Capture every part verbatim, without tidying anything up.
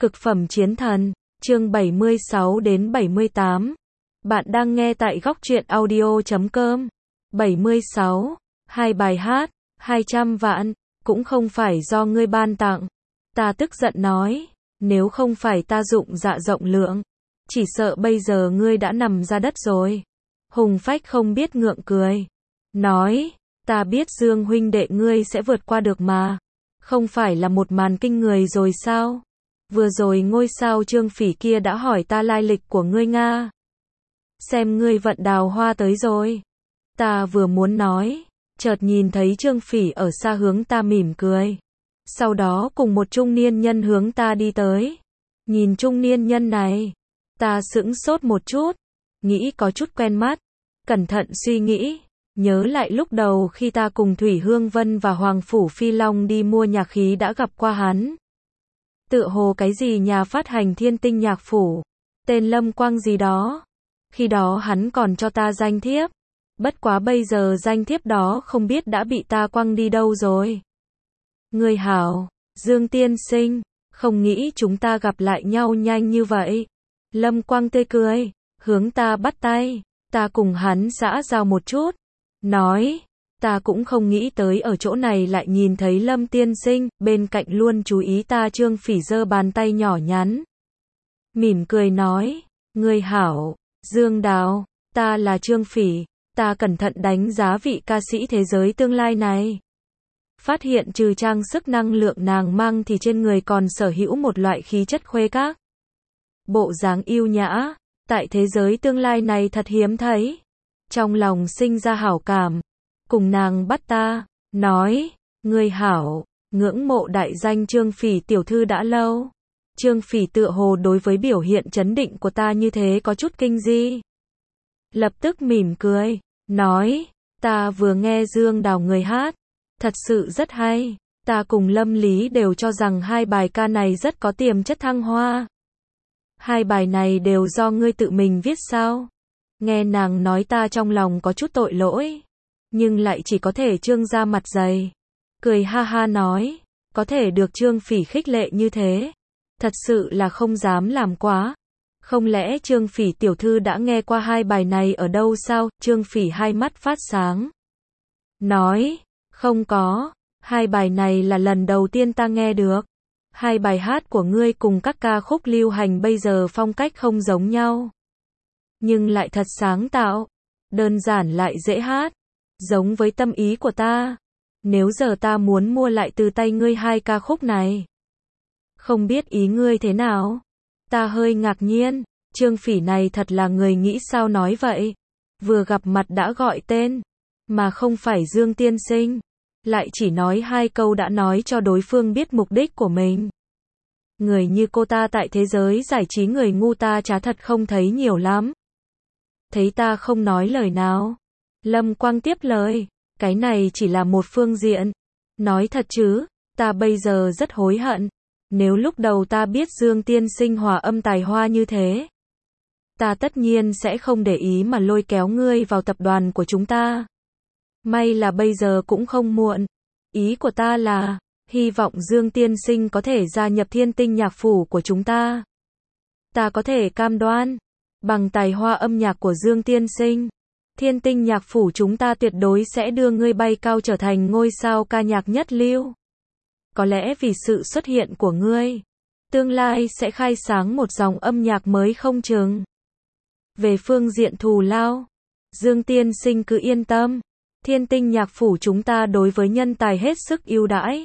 Cực phẩm chiến thần, chương bảy mươi sáu đến bảy mươi tám. Bạn đang nghe tại góc truyện audio chấm com. bảy mươi sáu. Hai bài hát, hai trăm vạn, cũng không phải do ngươi ban tặng. Ta tức giận nói, nếu không phải ta dụng dạ rộng lượng, chỉ sợ bây giờ ngươi đã nằm ra đất rồi. Hùng Phách không biết ngượng cười. Nói, ta biết Dương huynh đệ ngươi sẽ vượt qua được mà. Không phải là một màn kinh người rồi sao? Vừa rồi ngôi sao Trương Phỉ kia đã hỏi ta lai lịch của ngươi Nga. Xem ngươi vận đào hoa tới rồi. Ta vừa muốn nói, chợt nhìn thấy Trương Phỉ ở xa hướng ta mỉm cười. Sau đó cùng một trung niên nhân hướng ta đi tới. Nhìn trung niên nhân này, ta sững sốt một chút, nghĩ có chút quen mắt. Cẩn thận suy nghĩ, nhớ lại lúc đầu khi ta cùng Thủy Hương Vân và Hoàng Phủ Phi Long đi mua nhạc khí đã gặp qua hắn. Tựa hồ cái gì nhà phát hành Thiên Tinh Nhạc Phủ, tên Lâm Quang gì đó. Khi đó hắn còn cho ta danh thiếp. Bất quá bây giờ danh thiếp đó không biết đã bị ta quăng đi đâu rồi. Người hảo, Dương tiên sinh, không nghĩ chúng ta gặp lại nhau nhanh như vậy. Lâm Quang tươi cười, hướng ta bắt tay, ta cùng hắn xã giao một chút. Nói, ta cũng không nghĩ tới ở chỗ này lại nhìn thấy Lâm tiên sinh, bên cạnh luôn chú ý ta Trương Phỉ giơ bàn tay nhỏ nhắn. Mỉm cười nói, người hảo, Dương Đào, ta là Trương Phỉ, ta cẩn thận đánh giá vị ca sĩ thế giới tương lai này. Phát hiện trừ trang sức năng lượng nàng mang thì trên người còn sở hữu một loại khí chất khuê các. Bộ dáng yêu nhã, tại thế giới tương lai này thật hiếm thấy. Trong lòng sinh ra hảo cảm, cùng nàng bắt ta, nói, người hảo, ngưỡng mộ đại danh Trương Phỉ tiểu thư đã lâu. Trương Phỉ tựa hồ đối với biểu hiện chấn định của ta như thế có chút kinh di. Lập tức mỉm cười, nói, ta vừa nghe Dương Đào người hát, thật sự rất hay, ta cùng Lâm Lý đều cho rằng hai bài ca này rất có tiềm chất thăng hoa. Hai bài này đều do ngươi tự mình viết sao? Nghe nàng nói ta trong lòng có chút tội lỗi, nhưng lại chỉ có thể trương ra mặt dày. Cười ha ha nói, có thể được Trương Phỉ khích lệ như thế, thật sự là không dám làm quá. Không lẽ Trương Phỉ tiểu thư đã nghe qua hai bài này ở đâu sao? Trương Phỉ hai mắt phát sáng. Nói, không có, hai bài này là lần đầu tiên ta nghe được. Hai bài hát của ngươi cùng các ca khúc lưu hành bây giờ phong cách không giống nhau. Nhưng lại thật sáng tạo, đơn giản lại dễ hát, giống với tâm ý của ta. Nếu giờ ta muốn mua lại từ tay ngươi hai ca khúc này, không biết ý ngươi thế nào? Ta hơi ngạc nhiên, Trương Phỉ này thật là người nghĩ sao nói vậy. Vừa gặp mặt đã gọi tên, mà không phải Dương tiên sinh. Lại chỉ nói hai câu đã nói cho đối phương biết mục đích của mình. Người như cô ta tại thế giới giải trí người ngu ta chả thật không thấy nhiều lắm. Thấy ta không nói lời nào, Lâm Quang tiếp lời, cái này chỉ là một phương diện. Nói thật chứ, ta bây giờ rất hối hận. Nếu lúc đầu ta biết Dương tiên sinh hòa âm tài hoa như thế, ta tất nhiên sẽ không để ý mà lôi kéo ngươi vào tập đoàn của chúng ta. May là bây giờ cũng không muộn. Ý của ta là, hy vọng Dương tiên sinh có thể gia nhập Thiên Tinh Nhạc Phủ của chúng ta. Ta có thể cam đoan, bằng tài hoa âm nhạc của Dương tiên sinh, Thiên Tinh Nhạc Phủ chúng ta tuyệt đối sẽ đưa ngươi bay cao trở thành ngôi sao ca nhạc nhất lưu. Có lẽ vì sự xuất hiện của ngươi, tương lai sẽ khai sáng một dòng âm nhạc mới không chừng. Về phương diện thù lao, Dương tiên sinh cứ yên tâm, Thiên Tinh Nhạc Phủ chúng ta đối với nhân tài hết sức ưu đãi.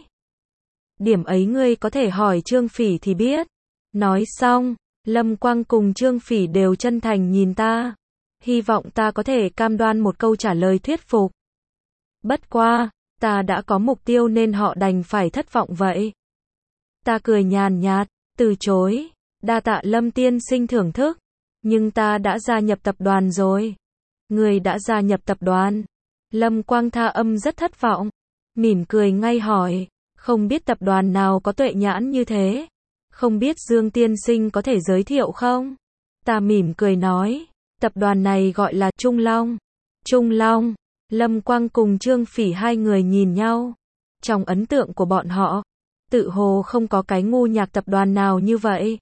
Điểm ấy ngươi có thể hỏi Trương Phỉ thì biết. Nói xong, Lâm Quang cùng Trương Phỉ đều chân thành nhìn ta. Hy vọng ta có thể cam đoan một câu trả lời thuyết phục. Bất qua, ta đã có mục tiêu nên họ đành phải thất vọng vậy. Ta cười nhàn nhạt, từ chối, đa tạ Lâm tiên sinh thưởng thức, nhưng ta đã gia nhập tập đoàn rồi. Người đã gia nhập tập đoàn? Lâm Quang tha âm rất thất vọng, mỉm cười ngay hỏi, không biết tập đoàn nào có tuệ nhãn như thế? Không biết Dương tiên sinh có thể giới thiệu không? Ta mỉm cười nói, tập đoàn này gọi là Trung Long. Trung Long. Lâm Quang cùng Trương Phỉ hai người nhìn nhau. Trong ấn tượng của bọn họ, Tự hồ không có cái ngu nhạc tập đoàn nào như vậy.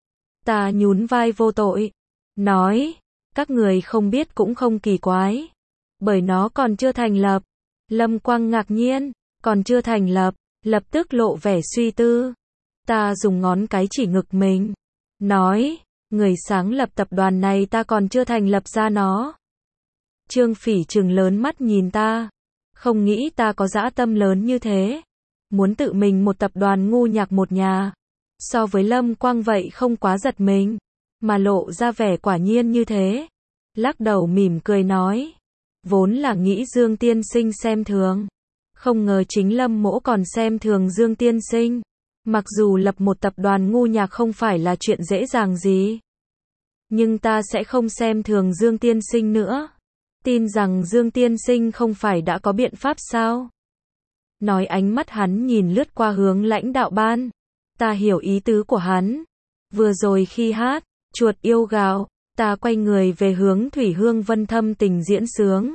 Ta nhún vai vô tội, nói, các người không biết cũng không kỳ quái. Bởi nó còn chưa thành lập. Lâm Quang ngạc nhiên, còn chưa thành lập, lập tức lộ vẻ suy tư. Ta dùng ngón cái chỉ ngực mình, nói, người sáng lập tập đoàn này ta còn chưa thành lập ra nó. Trương Phỉ trừng lớn mắt nhìn ta, không nghĩ ta có dã tâm lớn như thế. Muốn tự mình một tập đoàn ngu nhạc một nhà. So với Lâm Quang vậy không quá giật mình, mà lộ ra vẻ quả nhiên như thế. Lắc đầu mỉm cười nói, vốn là nghĩ Dương tiên sinh xem thường. Không ngờ chính Lâm mỗ còn xem thường Dương tiên sinh. Mặc dù lập một tập đoàn ngu nhạc không phải là chuyện dễ dàng gì. Nhưng ta sẽ không xem thường Dương tiên sinh nữa. Tin rằng Dương tiên sinh không phải đã có biện pháp sao? Nói ánh mắt hắn nhìn lướt qua hướng lãnh đạo ban. Ta hiểu ý tứ của hắn. Vừa rồi khi hát, chuột yêu gào, ta quay người về hướng Thủy Hương Vân thâm tình diễn sướng.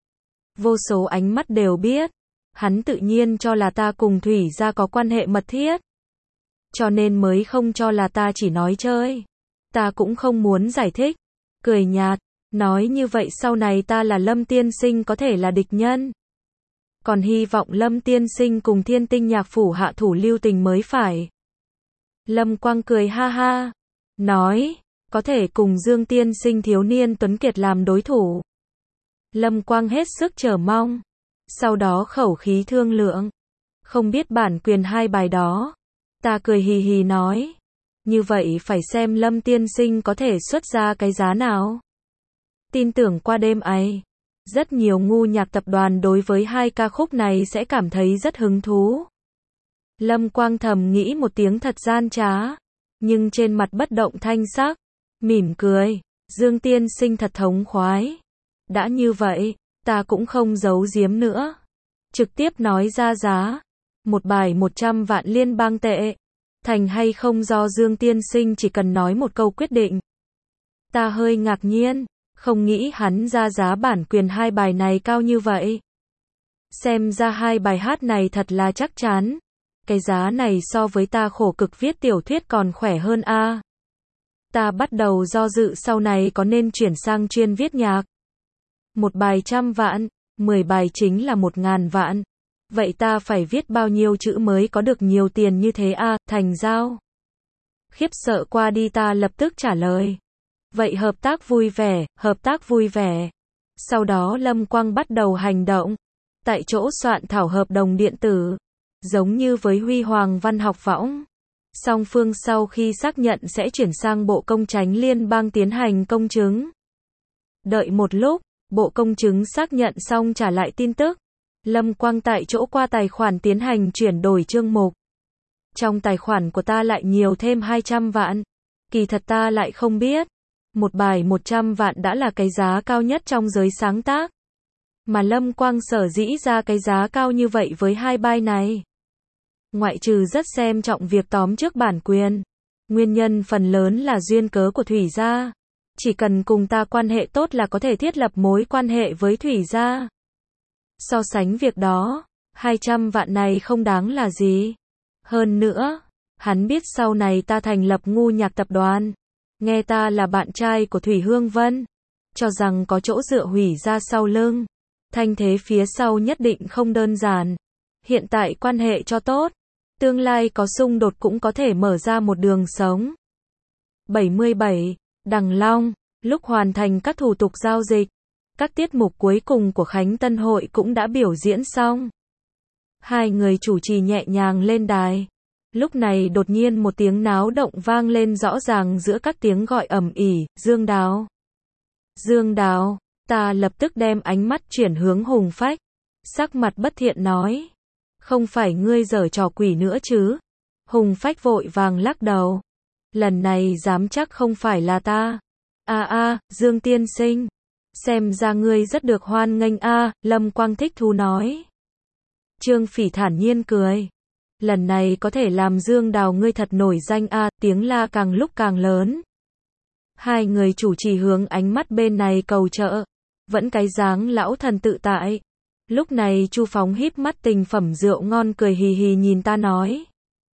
Vô số ánh mắt đều biết. Hắn tự nhiên cho là ta cùng Thủy gia có quan hệ mật thiết. Cho nên mới không cho là ta chỉ nói chơi. Ta cũng không muốn giải thích. Cười nhạt, nói như vậy sau này ta là Lâm tiên sinh có thể là địch nhân. Còn hy vọng Lâm tiên sinh cùng Thiên Tinh nhạc phủ hạ thủ lưu tình mới phải. Lâm Quang cười ha ha, nói, có thể cùng Dương tiên sinh thiếu niên tuấn kiệt làm đối thủ. Lâm Quang hết sức chờ mong. Sau đó khẩu khí thương lượng. Không biết bản quyền hai bài đó. Ta cười hì hì nói. Như vậy phải xem Lâm tiên sinh có thể xuất ra cái giá nào. Tin tưởng qua đêm ấy, rất nhiều ngu nhạc tập đoàn đối với hai ca khúc này sẽ cảm thấy rất hứng thú. Lâm Quang thầm nghĩ một tiếng thật gian trá, nhưng trên mặt bất động thanh sắc, mỉm cười, Dương tiên sinh thật thống khoái. Đã như vậy, ta cũng không giấu giếm nữa. Trực tiếp nói ra giá, một bài một trăm vạn liên bang tệ. Thành hay không do Dương tiên sinh chỉ cần nói một câu quyết định. Ta hơi ngạc nhiên, không nghĩ hắn ra giá bản quyền hai bài này cao như vậy. Xem ra hai bài hát này thật là chắc chắn. Cái giá này so với ta khổ cực viết tiểu thuyết còn khỏe hơn a. À. Ta bắt đầu do dự sau này có nên chuyển sang chuyên viết nhạc. Một bài trăm vạn, mười bài chính là một ngàn vạn. Vậy ta phải viết bao nhiêu chữ mới có được nhiều tiền như thế a, à, thành giao. Khiếp sợ qua đi ta lập tức trả lời. Vậy hợp tác vui vẻ, hợp tác vui vẻ. Sau đó Lâm Quang bắt đầu hành động. Tại chỗ soạn thảo hợp đồng điện tử. Giống như với Huy Hoàng Văn học võng. Song phương sau khi xác nhận sẽ chuyển sang Bộ Công Chánh Liên bang tiến hành công chứng. Đợi một lúc, Bộ Công chứng xác nhận xong trả lại tin tức. Lâm Quang tại chỗ qua tài khoản tiến hành chuyển đổi chương mục. Trong tài khoản của ta lại nhiều thêm hai trăm vạn. Kỳ thật ta lại không biết. Một bài một trăm vạn đã là cái giá cao nhất trong giới sáng tác. Mà Lâm Quang sở dĩ ra cái giá cao như vậy với hai bài này. Ngoại trừ rất xem trọng việc tóm trước bản quyền. Nguyên nhân phần lớn là duyên cớ của Thủy gia. Chỉ cần cùng ta quan hệ tốt là có thể thiết lập mối quan hệ với Thủy gia. So sánh việc đó, hai trăm vạn này không đáng là gì. Hơn nữa, hắn biết sau này ta thành lập ngu nhạc tập đoàn. Nghe ta là bạn trai của Thủy Hương Vân. Cho rằng có chỗ dựa Hủy ra sau lưng. Thanh thế phía sau nhất định không đơn giản. Hiện tại quan hệ cho tốt. Tương lai có xung đột cũng có thể mở ra một đường sống. bảy mươi bảy. Đằng Long. Lúc hoàn thành các thủ tục giao dịch. Các tiết mục cuối cùng của Khánh Tân Hội cũng đã biểu diễn xong. Hai người chủ trì nhẹ nhàng lên đài. Lúc này đột nhiên một tiếng náo động vang lên rõ ràng giữa các tiếng gọi ầm ĩ, Dương Đào. Dương Đào, ta lập tức đem ánh mắt chuyển hướng Hùng Phách. Sắc mặt bất thiện nói. Không phải ngươi giở trò quỷ nữa chứ? Hùng Phách vội vàng lắc đầu. Lần này dám chắc không phải là ta. A a, Dương tiên sinh. Xem ra ngươi rất được hoan nghênh a, à, Lâm Quang thích thú nói. Trương Phỉ thản nhiên cười. Lần này có thể làm Dương Đào ngươi thật nổi danh a, à, tiếng la càng lúc càng lớn. Hai người chủ trì hướng ánh mắt bên này cầu trợ. Vẫn cái dáng lão thần tự tại. Lúc này Chu Phóng híp mắt tình phẩm rượu ngon cười hì hì nhìn ta nói.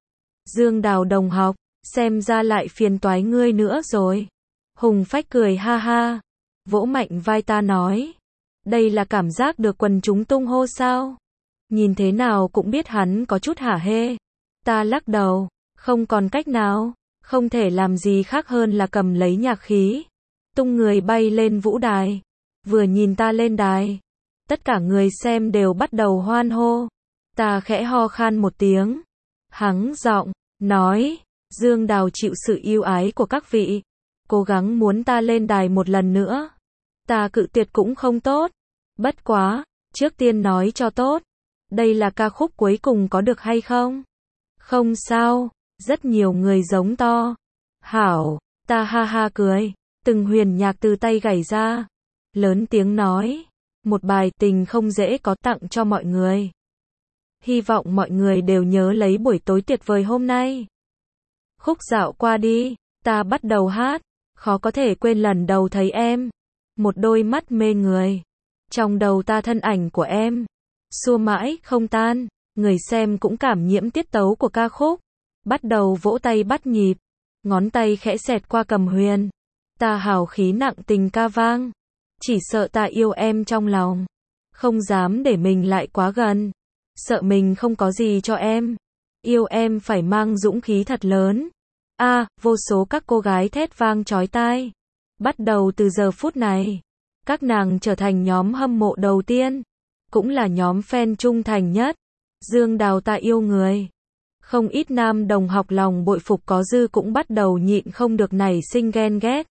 Dương Đào đồng học, xem ra lại phiền toái ngươi nữa rồi. Hùng Phách cười ha ha, vỗ mạnh vai ta nói. Đây là cảm giác được quần chúng tung hô sao? Nhìn thế nào cũng biết hắn có chút hả hê. Ta lắc đầu, không còn cách nào, không thể làm gì khác hơn là cầm lấy nhạc khí, tung người bay lên vũ đài. Vừa nhìn ta lên đài, tất cả người xem đều bắt đầu hoan hô. Ta khẽ ho khan một tiếng, hắng giọng, nói, Dương Đào chịu sự yêu ái của các vị, cố gắng muốn ta lên đài một lần nữa. Ta cự tuyệt cũng không tốt. Bất quá, trước tiên nói cho tốt, đây là ca khúc cuối cùng có được hay không? Không sao, rất nhiều người giống to. Hảo, ta ha ha cười, từng huyền nhạc từ tay gảy ra, lớn tiếng nói, một bài tình không dễ có tặng cho mọi người. Hy vọng mọi người đều nhớ lấy buổi tối tuyệt vời hôm nay. Khúc dạo qua đi, ta bắt đầu hát, khó có thể quên lần đầu thấy em, một đôi mắt mê người. Trong đầu ta thân ảnh của em, xua mãi không tan, người xem cũng cảm nhiễm tiết tấu của ca khúc, bắt đầu vỗ tay bắt nhịp, ngón tay khẽ xẹt qua cầm huyền. Ta hào khí nặng tình ca vang, chỉ sợ ta yêu em trong lòng, không dám để mình lại quá gần, sợ mình không có gì cho em, yêu em phải mang dũng khí thật lớn. A, à, vô số các cô gái thét vang chói tai. Bắt đầu từ giờ phút này, các nàng trở thành nhóm hâm mộ đầu tiên, cũng là nhóm fan trung thành nhất. Dương Đào ta yêu người. Không ít nam đồng học lòng bội phục có dư cũng bắt đầu nhịn không được nảy sinh ghen ghét.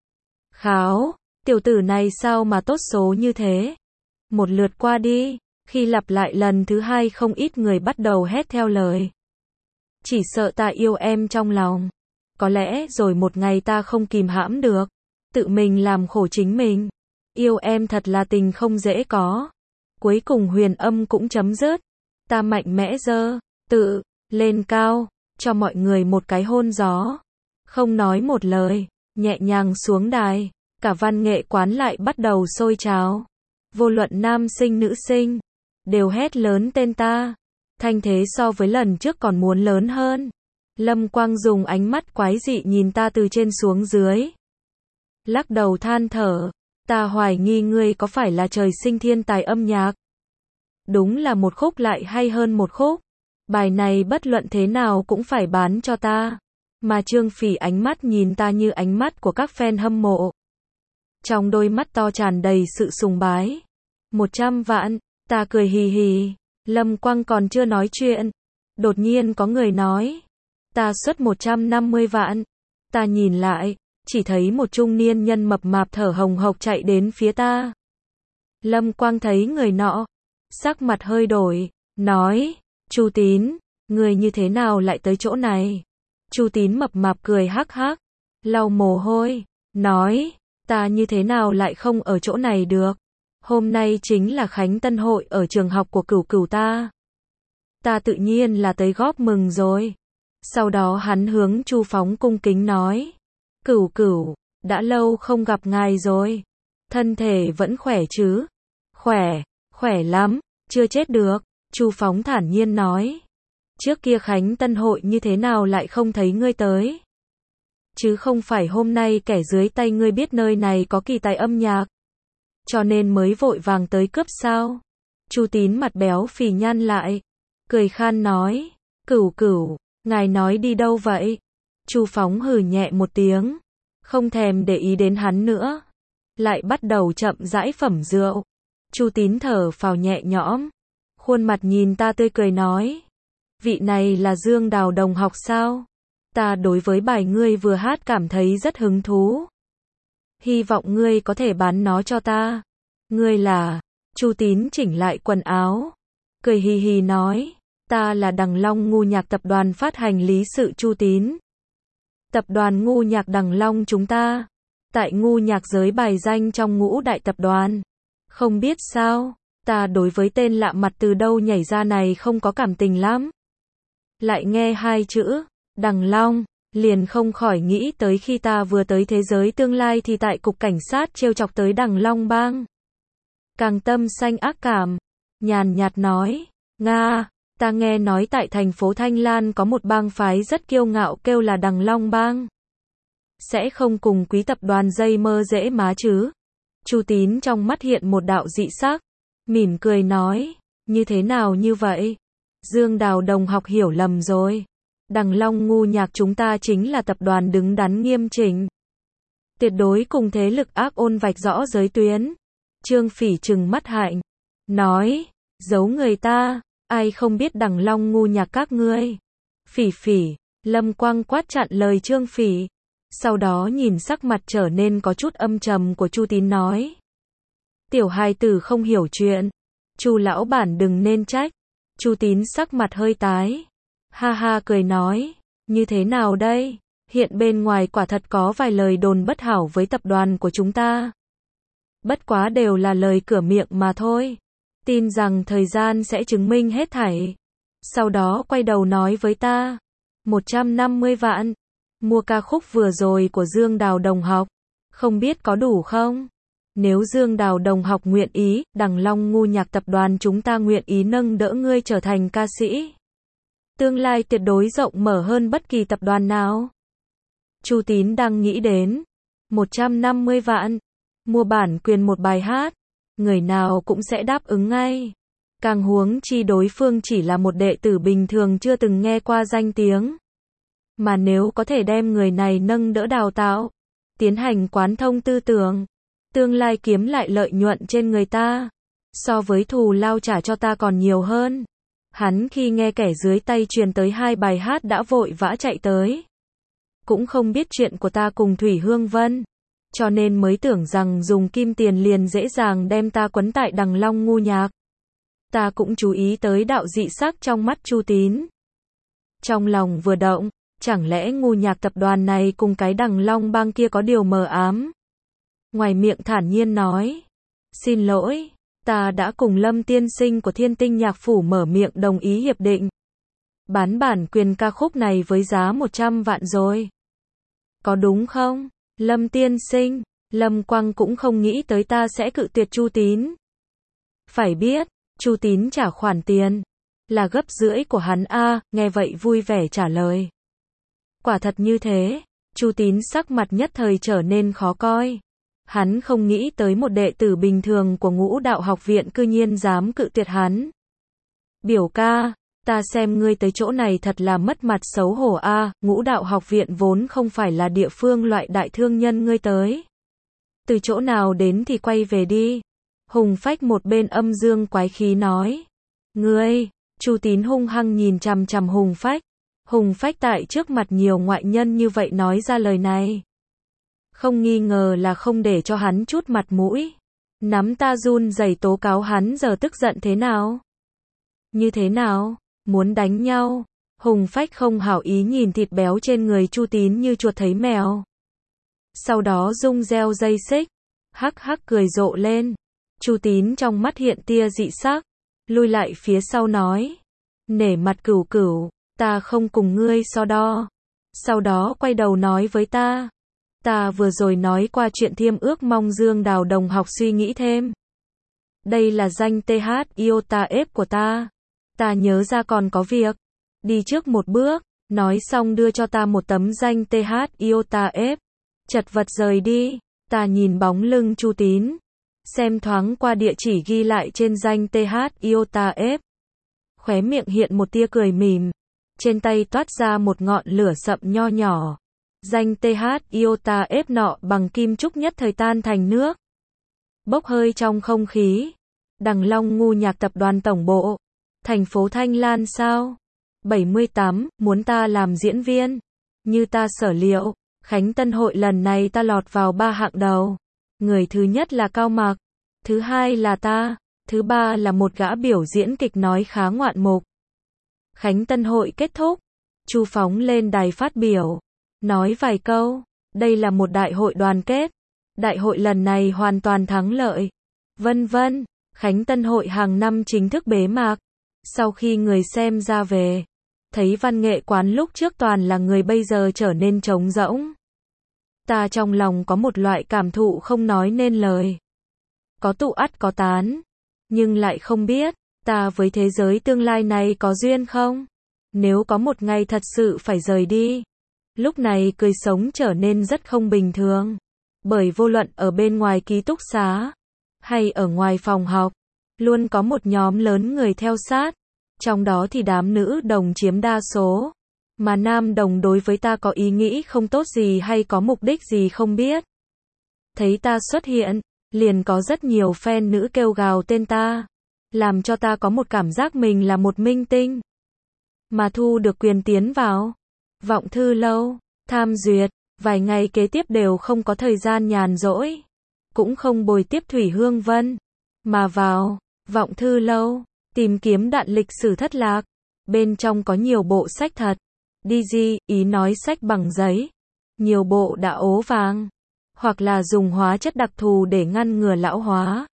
Kháo, tiểu tử này sao mà tốt số như thế? Một lượt qua đi, khi lặp lại lần thứ hai không ít người bắt đầu hét theo lời. Chỉ sợ ta yêu em trong lòng. Có lẽ rồi một ngày ta không kìm hãm được, tự mình làm khổ chính mình. Yêu em thật là tình không dễ có. Cuối cùng huyền âm cũng chấm dứt. Ta mạnh mẽ giơ, tự, lên cao, cho mọi người một cái hôn gió. Không nói một lời, nhẹ nhàng xuống đài. Cả văn nghệ quán lại bắt đầu sôi trào. Vô luận nam sinh nữ sinh, đều hét lớn tên ta. Thanh thế so với lần trước còn muốn lớn hơn. Lâm Quang dùng ánh mắt quái dị nhìn ta từ trên xuống dưới. Lắc đầu than thở, ta hoài nghi ngươi có phải là trời sinh thiên tài âm nhạc. Đúng là một khúc lại hay hơn một khúc. Bài này bất luận thế nào cũng phải bán cho ta. Mà Trương Phỉ ánh mắt nhìn ta như ánh mắt của các fan hâm mộ. Trong đôi mắt to tràn đầy sự sùng bái. Một trăm vạn, ta cười hì hì. Lâm Quang còn chưa nói chuyện. Đột nhiên có người nói. Ta xuất một trăm năm mươi vạn. Ta nhìn lại, chỉ thấy một trung niên nhân mập mạp thở hồng hộc chạy đến phía ta. Lâm Quang thấy người nọ, sắc mặt hơi đổi, nói, Chu Tín, người như thế nào lại tới chỗ này? Chu Tín mập mạp cười hắc hắc, lau mồ hôi, nói, ta như thế nào lại không ở chỗ này được? Hôm nay chính là khánh tân hội ở trường học của cửu cửu ta. Ta tự nhiên là tới góp mừng rồi. Sau đó hắn hướng Chu Phóng cung kính nói, cửu cửu, đã lâu không gặp ngài rồi. Thân thể vẫn khỏe chứ? Khỏe, khỏe lắm, chưa chết được. Chu Phóng thản nhiên nói. Trước kia khánh tân hội như thế nào lại không thấy ngươi tới? Chứ không phải hôm nay kẻ dưới tay ngươi biết nơi này có kỳ tài âm nhạc, cho nên mới vội vàng tới cướp sao? Chu Tín mặt béo phì nhăn lại, cười khan nói, cửu cửu, ngài nói đi đâu vậy? Chu Phóng hừ nhẹ một tiếng, không thèm để ý đến hắn nữa, lại bắt đầu chậm rãi phẩm rượu. Chu Tín thở phào nhẹ nhõm, khuôn mặt nhìn ta tươi cười nói, vị này là Dương Đào đồng học sao? Ta đối với bài ngươi vừa hát cảm thấy rất hứng thú. Hy vọng ngươi có thể bán nó cho ta. Ngươi là? Chu Tín chỉnh lại quần áo, cười hì hì nói, ta là Đằng Long Ngu Nhạc tập đoàn phát hành lý sự Chu Tín. Tập đoàn Ngu Nhạc Đằng Long chúng ta, tại ngu nhạc giới bài danh trong ngũ đại tập đoàn. Không biết sao, ta đối với tên lạ mặt từ đâu nhảy ra này không có cảm tình lắm. Lại nghe hai chữ, Đằng Long, liền không khỏi nghĩ tới khi ta vừa tới thế giới tương lai thì tại cục cảnh sát trêu chọc tới Đằng Long bang. Càng tâm xanh ác cảm, nhàn nhạt nói, Nga, Ta nghe nói tại thành phố Thanh Lan có một bang phái rất kiêu ngạo kêu là Đằng Long Bang. Sẽ không cùng quý tập đoàn dây mơ dễ má chứ? Chu Tín trong mắt hiện một đạo dị sắc, mỉm cười nói, như thế nào như vậy? Dương Đào đồng học hiểu lầm rồi. Đằng Long ngu nhạc chúng ta chính là tập đoàn đứng đắn nghiêm chỉnh. Tuyệt đối cùng thế lực ác ôn vạch rõ giới tuyến. Trương Phỉ trừng mắt hạnh, nói, giấu người ta, ai không biết Đằng Long ngu nhạc các ngươi. Phỉ Phỉ, Lâm Quang quát chặn lời Trương Phỉ. Sau đó nhìn sắc mặt trở nên có chút âm trầm của Chu Tín nói. Tiểu hài tử không hiểu chuyện. Chu lão bản đừng nên trách. Chu Tín sắc mặt hơi tái. Ha ha cười nói. Như thế nào đây? Hiện bên ngoài quả thật có vài lời đồn bất hảo với tập đoàn của chúng ta. Bất quá đều là lời cửa miệng mà thôi. Tin rằng thời gian sẽ chứng minh hết thảy. Sau đó quay đầu nói với ta. một trăm năm mươi vạn. Mua ca khúc vừa rồi của Dương Đào đồng học. Không biết có đủ không? Nếu Dương Đào đồng học nguyện ý, Đằng Long ngu nhạc tập đoàn chúng ta nguyện ý nâng đỡ ngươi trở thành ca sĩ. Tương lai tuyệt đối rộng mở hơn bất kỳ tập đoàn nào. Chu Tín đang nghĩ đến. một trăm năm mươi vạn. Mua bản quyền một bài hát. Người nào cũng sẽ đáp ứng ngay. Càng huống chi đối phương chỉ là một đệ tử bình thường chưa từng nghe qua danh tiếng. Mà nếu có thể đem người này nâng đỡ đào tạo, tiến hành quán thông tư tưởng, tương lai kiếm lại lợi nhuận trên người ta, so với thù lao trả cho ta còn nhiều hơn. Hắn khi nghe kẻ dưới tay truyền tới hai bài hát đã vội vã chạy tới. Cũng không biết chuyện của ta cùng Thủy Hương Vân, cho nên mới tưởng rằng dùng kim tiền liền dễ dàng đem ta quấn tại Đằng Long ngu nhạc. Ta cũng chú ý tới đạo dị sắc trong mắt Chu Tín. Trong lòng vừa động, chẳng lẽ ngu nhạc tập đoàn này cùng cái Đằng Long Bang kia có điều mờ ám? Ngoài miệng thản nhiên nói, xin lỗi, ta đã cùng Lâm tiên sinh của Thiên Tinh Nhạc Phủ mở miệng đồng ý hiệp định. Bán bản quyền ca khúc này với giá một trăm vạn rồi. Có đúng không? Lâm tiên sinh, Lâm Quang cũng không nghĩ tới ta sẽ cự tuyệt Chu Tín. Phải biết, Chu Tín trả khoản tiền là gấp rưỡi của hắn a, nghe vậy vui vẻ trả lời. Quả thật như thế, Chu Tín sắc mặt nhất thời trở nên khó coi. Hắn không nghĩ tới một đệ tử bình thường của Ngũ Đạo học viện cư nhiên dám cự tuyệt hắn. Biểu ca, ta xem ngươi tới chỗ này thật là mất mặt xấu hổ a, Ngũ Đạo học viện vốn không phải là địa phương loại đại thương nhân ngươi tới. Từ chỗ nào đến thì quay về đi. Hùng Phách một bên âm dương quái khí nói. Ngươi, Chu Tín hung hăng nhìn chằm chằm Hùng Phách. Hùng Phách tại trước mặt nhiều ngoại nhân như vậy nói ra lời này. Không nghi ngờ là không để cho hắn chút mặt mũi. Nắm ta run rẩy tố cáo hắn giờ tức giận thế nào? Như thế nào? Muốn đánh nhau? Hùng Phách không hảo ý nhìn thịt béo trên người Chu Tín như chuột thấy mèo. Sau đó rung reo dây xích. Hắc hắc cười rộ lên. Chu Tín trong mắt hiện tia dị sắc. Lui lại phía sau nói. Nể mặt Cửu Cửu, ta không cùng ngươi so đo. Sau đó quay đầu nói với ta. Ta vừa rồi nói qua chuyện thiêm ước mong Dương Đào đồng học suy nghĩ thêm. Đây là danh tê hát Iota F của ta. Ta nhớ ra còn có việc. Đi trước một bước, nói xong đưa cho ta một tấm danh tê hát Iota F. Chật vật rời đi. Ta nhìn bóng lưng Chu Tín. Xem thoáng qua địa chỉ ghi lại trên danh tê hát Iota F. Khóe miệng hiện một tia cười mỉm. Trên tay toát ra một ngọn lửa sậm nho nhỏ. Danh tê hát Iota F nọ bằng kim trúc nhất thời tan thành nước. Bốc hơi trong không khí. Đằng Long ngu nhạc tập đoàn tổng bộ. Thành phố Thanh Lan sao? bảy mươi tám, muốn ta làm diễn viên. Như ta sở liệu, Khánh Tân hội lần này ta lọt vào ba hạng đầu. Người thứ nhất là Cao Mặc. Thứ hai là ta. Thứ ba là một gã biểu diễn kịch nói khá ngoạn mục. Khánh Tân hội kết thúc. Chu Phóng lên đài phát biểu. Nói vài câu. Đây là một đại hội đoàn kết. Đại hội lần này hoàn toàn thắng lợi. Vân vân. Khánh Tân hội hàng năm chính thức bế mạc. Sau khi người xem ra về, thấy văn nghệ quán lúc trước toàn là người bây giờ trở nên trống rỗng. Ta trong lòng có một loại cảm thụ không nói nên lời. Có tụ ắt có tán. Nhưng lại không biết, ta với thế giới tương lai này có duyên không? Nếu có một ngày thật sự phải rời đi, lúc này cười sống trở nên rất không bình thường. Bởi vô luận ở bên ngoài ký túc xá, hay ở ngoài phòng học, luôn có một nhóm lớn người theo sát. Trong đó thì đám nữ đồng chiếm đa số. Mà nam đồng đối với ta có ý nghĩ không tốt gì hay có mục đích gì không biết. Thấy ta xuất hiện, liền có rất nhiều fan nữ kêu gào tên ta. Làm cho ta có một cảm giác mình là một minh tinh. Mà thu được quyền tiến vào Vọng Thư Lâu, tham duyệt, vài ngày kế tiếp đều không có thời gian nhàn rỗi. Cũng không bồi tiếp Thủy Hương Vân. Mà vào Vọng Thư Lâu, tìm kiếm đoạn lịch sử thất lạc. Bên trong có nhiều bộ sách thật. đê giê, ý nói sách bằng giấy. Nhiều bộ đã ố vàng. Hoặc là dùng hóa chất đặc thù để ngăn ngừa lão hóa.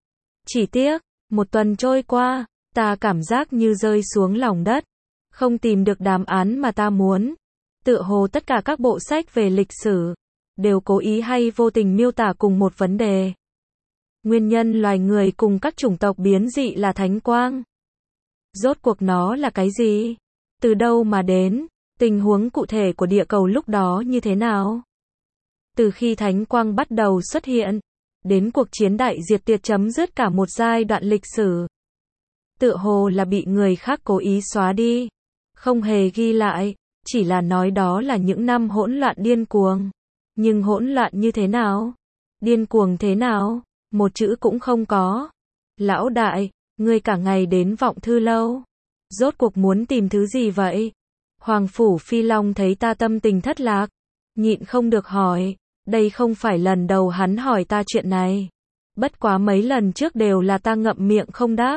Chỉ tiếc, một tuần trôi qua, ta cảm giác như rơi xuống lòng đất. Không tìm được đáp án mà ta muốn. Tựa hồ tất cả các bộ sách về lịch sử đều cố ý hay vô tình miêu tả cùng một vấn đề. Nguyên nhân loài người cùng các chủng tộc biến dị là thánh quang. Rốt cuộc nó là cái gì? Từ đâu mà đến? Tình huống cụ thể của địa cầu lúc đó như thế nào? Từ khi thánh quang bắt đầu xuất hiện, đến cuộc chiến đại diệt tuyệt chấm dứt cả một giai đoạn lịch sử. Tựa hồ là bị người khác cố ý xóa đi. Không hề ghi lại, chỉ là nói đó là những năm hỗn loạn điên cuồng. Nhưng hỗn loạn như thế nào? Điên cuồng thế nào? Một chữ cũng không có. Lão đại, ngươi cả ngày đến Vọng Thư Lâu. Rốt cuộc muốn tìm thứ gì vậy? Hoàng Phủ Phi Long thấy ta tâm tình thất lạc. Nhịn không được hỏi. Đây không phải lần đầu hắn hỏi ta chuyện này. Bất quá mấy lần trước đều là ta ngậm miệng không đáp.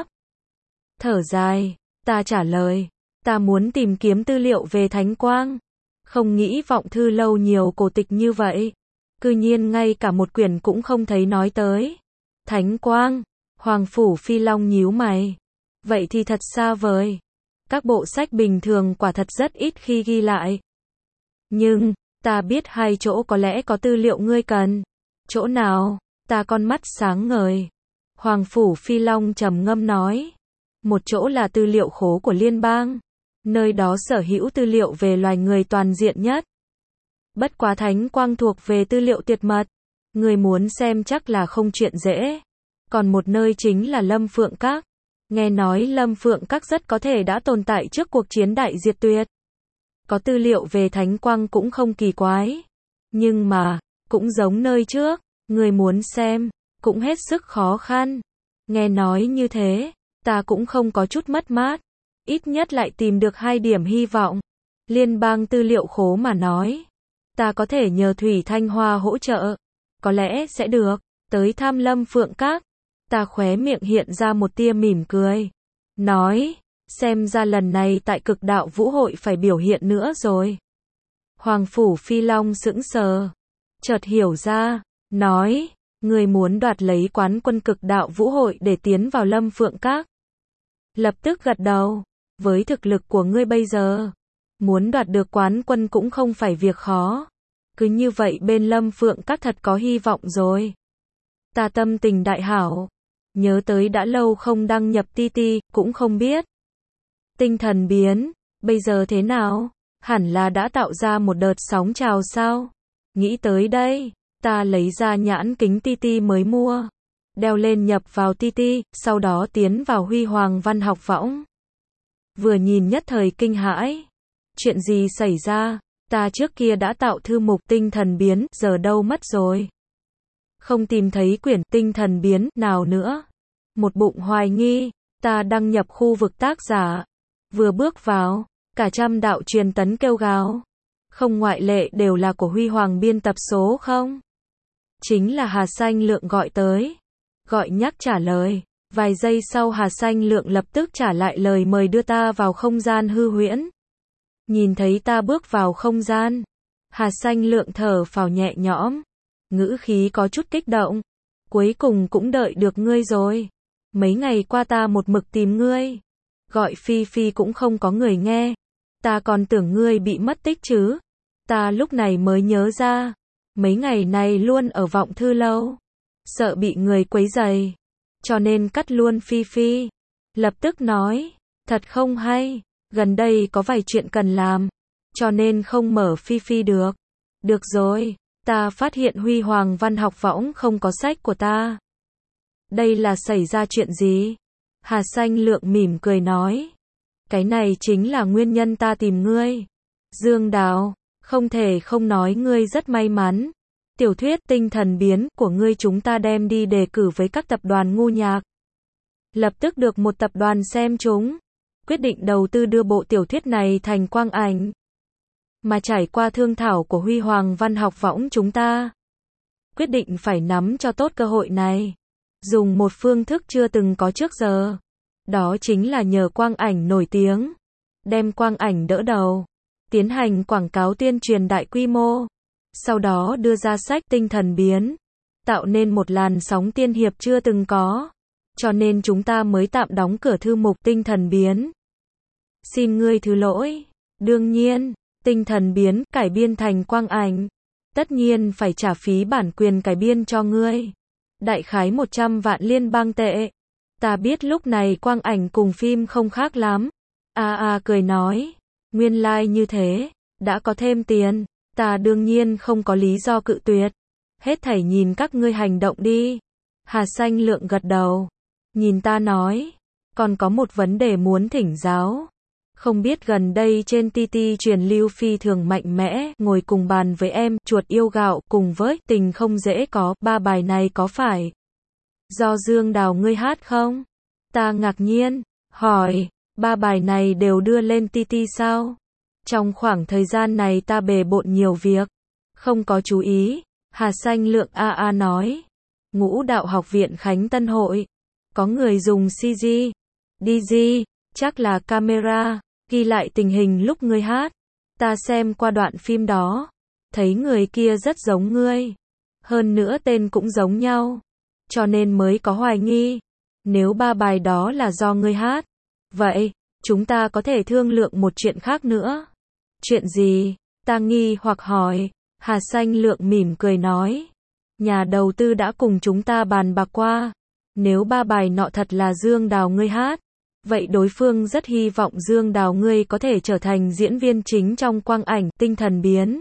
Thở dài, ta trả lời. Ta muốn tìm kiếm tư liệu về Thánh Quang. Không nghĩ Vọng Thư Lâu nhiều cổ tịch như vậy. Cư nhiên ngay cả một quyển cũng không thấy nói tới. Thánh Quang. Hoàng Phủ Phi Long nhíu mày. Vậy thì thật xa vời. Các bộ sách bình thường quả thật rất ít khi ghi lại. Nhưng, ta biết hai chỗ có lẽ có tư liệu ngươi cần. Chỗ nào? Ta con mắt sáng ngời. Hoàng Phủ Phi Long trầm ngâm nói. Một chỗ là tư liệu khố của liên bang. Nơi đó sở hữu tư liệu về loài người toàn diện nhất. Bất quá Thánh Quang thuộc về tư liệu tuyệt mật. Người muốn xem chắc là không chuyện dễ. Còn một nơi chính là Lâm Phượng Các. Nghe nói Lâm Phượng Các rất có thể đã tồn tại trước cuộc chiến đại diệt tuyệt. Có tư liệu về Thánh Quang cũng không kỳ quái. Nhưng mà, cũng giống nơi trước, người muốn xem, cũng hết sức khó khăn. Nghe nói như thế, ta cũng không có chút mất mát. Ít nhất lại tìm được hai điểm hy vọng. Liên bang tư liệu khố mà nói. Ta có thể nhờ Thủy Thanh Hoa hỗ trợ. Có lẽ sẽ được. Tới thăm Lâm Phượng Các. Ta khóe miệng hiện ra một tia mỉm cười. Nói, xem ra lần này tại Cực Đạo Vũ Hội phải biểu hiện nữa rồi. Hoàng Phủ Phi Long sững sờ. Chợt hiểu ra. Nói, người muốn đoạt lấy quán quân Cực Đạo Vũ Hội để tiến vào Lâm Phượng Các. Lập tức gật đầu. Với thực lực của ngươi bây giờ, muốn đoạt được quán quân cũng không phải việc khó. Cứ như vậy bên Lâm Phượng Các thật có hy vọng rồi. Ta tâm tình đại hảo. Nhớ tới đã lâu không đăng nhập tê tê, cũng không biết. Tinh thần biến, bây giờ thế nào? Hẳn là đã tạo ra một đợt sóng trào sao? Nghĩ tới đây, ta lấy ra nhãn kính tê tê mới mua. Đeo lên nhập vào tê tê, sau đó tiến vào Huy Hoàng Văn học võng. Vừa nhìn nhất thời kinh hãi. Chuyện gì xảy ra? Ta trước kia đã tạo thư mục tinh thần biến, giờ đâu mất rồi? Không tìm thấy quyển tinh thần biến nào nữa. Một bụng hoài nghi, ta đăng nhập khu vực tác giả. Vừa bước vào, cả trăm đạo truyền tấn kêu gào. Không ngoại lệ đều là của Huy Hoàng biên tập số không? Chính là Hà Xanh Lượng gọi tới. Gọi nhắc trả lời. Vài giây sau Hà Xanh Lượng lập tức trả lại lời mời đưa ta vào không gian hư huyễn. Nhìn thấy ta bước vào không gian. Hà Xanh Lượng thở phào nhẹ nhõm. Ngữ khí có chút kích động. Cuối cùng cũng đợi được ngươi rồi. Mấy ngày qua ta một mực tìm ngươi. Gọi Phi Phi cũng không có người nghe. Ta còn tưởng ngươi bị mất tích chứ. Ta lúc này mới nhớ ra. Mấy ngày này luôn ở Vọng Thư Lâu. Sợ bị người quấy rầy. Cho nên cắt luôn Phi Phi. lập tức nói, thật không hay, gần đây có vài chuyện cần làm, cho nên không mở Phi Phi được. Được rồi, ta phát hiện Huy Hoàng Văn học võng không có sách của ta. Đây là xảy ra chuyện gì? Hà Xanh Lượng mỉm cười nói, cái này chính là nguyên nhân ta tìm ngươi. Dương Đào, không thể không nói ngươi rất may mắn. Tiểu thuyết Tinh Thần Biến của ngươi chúng ta đem đi đề cử với các tập đoàn ngu nhạc. Lập tức được một tập đoàn xem chúng, quyết định đầu tư đưa bộ tiểu thuyết này thành quang ảnh. Mà trải qua thương thảo của Huy Hoàng Văn học võng chúng ta, quyết định phải nắm cho tốt cơ hội này. Dùng một phương thức chưa từng có trước giờ. Đó chính là nhờ quang ảnh nổi tiếng, đem quang ảnh đỡ đầu, tiến hành quảng cáo tuyên truyền đại quy mô, sau đó đưa ra sách Tinh Thần Biến, tạo nên một làn sóng tiên hiệp chưa từng có. Cho nên chúng ta mới tạm đóng cửa thư mục Tinh Thần Biến. Xin ngươi thứ lỗi. Đương nhiên, Tinh Thần Biến cải biên thành quang ảnh, tất nhiên phải trả phí bản quyền cải biên cho ngươi. Đại khái một trăm vạn liên bang tệ. Ta biết lúc này quang ảnh cùng phim không khác lắm. A A cười nói, nguyên lai like như thế, đã có thêm tiền, ta đương nhiên không có lý do cự tuyệt. Hết thảy nhìn các ngươi hành động đi. Hà Xanh Lượng gật đầu, nhìn ta nói, còn có một vấn đề muốn thỉnh giáo. Không biết gần đây trên tê tê truyền lưu phi thường mạnh mẽ, ngồi cùng bàn với em, chuột yêu gạo, cùng với tình không dễ có, ba bài này có phải do Dương Đào ngươi hát không? Ta ngạc nhiên, hỏi, ba bài này đều đưa lên tê tê sao? Trong khoảng thời gian này ta bề bộn nhiều việc, không có chú ý. Hà Xanh Lượng A A nói, Ngũ Đạo Học viện Khánh Tân Hội, có người dùng xê giê, đê giê, chắc là camera, ghi lại tình hình lúc ngươi hát. Ta xem qua đoạn phim đó, thấy người kia rất giống ngươi, hơn nữa tên cũng giống nhau, cho nên mới có hoài nghi. Nếu ba bài đó là do ngươi hát, vậy, chúng ta có thể thương lượng một chuyện khác nữa. Chuyện gì? Ta nghi hoặc hỏi. Hà Xanh Lượng mỉm cười nói, nhà đầu tư đã cùng chúng ta bàn bạc qua, nếu ba bài nọ thật là Dương Đào ngươi hát, vậy đối phương rất hy vọng Dương Đào ngươi có thể trở thành diễn viên chính trong quang ảnh Tinh Thần Biến.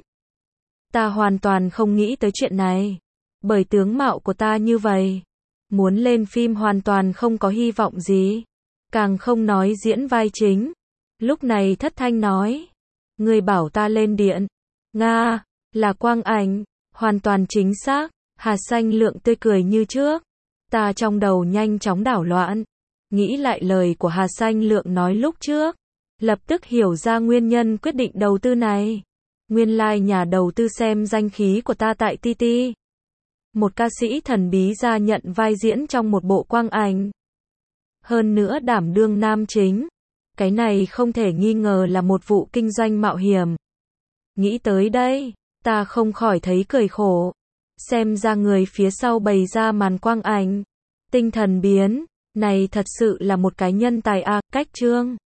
Ta hoàn toàn không nghĩ tới chuyện này, bởi tướng mạo của ta như vậy, muốn lên phim hoàn toàn không có hy vọng gì, càng không nói diễn vai chính. Lúc này Thất Thanh nói, ngươi bảo ta lên điện. Nga, là quang ảnh, hoàn toàn chính xác. Hà Xanh Lượng tươi cười như trước. Ta trong đầu nhanh chóng đảo loạn, nghĩ lại lời của Hà Xanh Lượng nói lúc trước, lập tức hiểu ra nguyên nhân quyết định đầu tư này. Nguyên lai like nhà đầu tư xem danh khí của ta tại tê tê. Một ca sĩ thần bí ra nhận vai diễn trong một bộ quang ảnh, hơn nữa đảm đương nam chính. Cái này không thể nghi ngờ là một vụ kinh doanh mạo hiểm. Nghĩ tới đây, ta không khỏi thấy cười khổ. Xem ra người phía sau bày ra màn quang ảnh Tinh Thần Biến này thật sự là một cái nhân tài a. Cách chương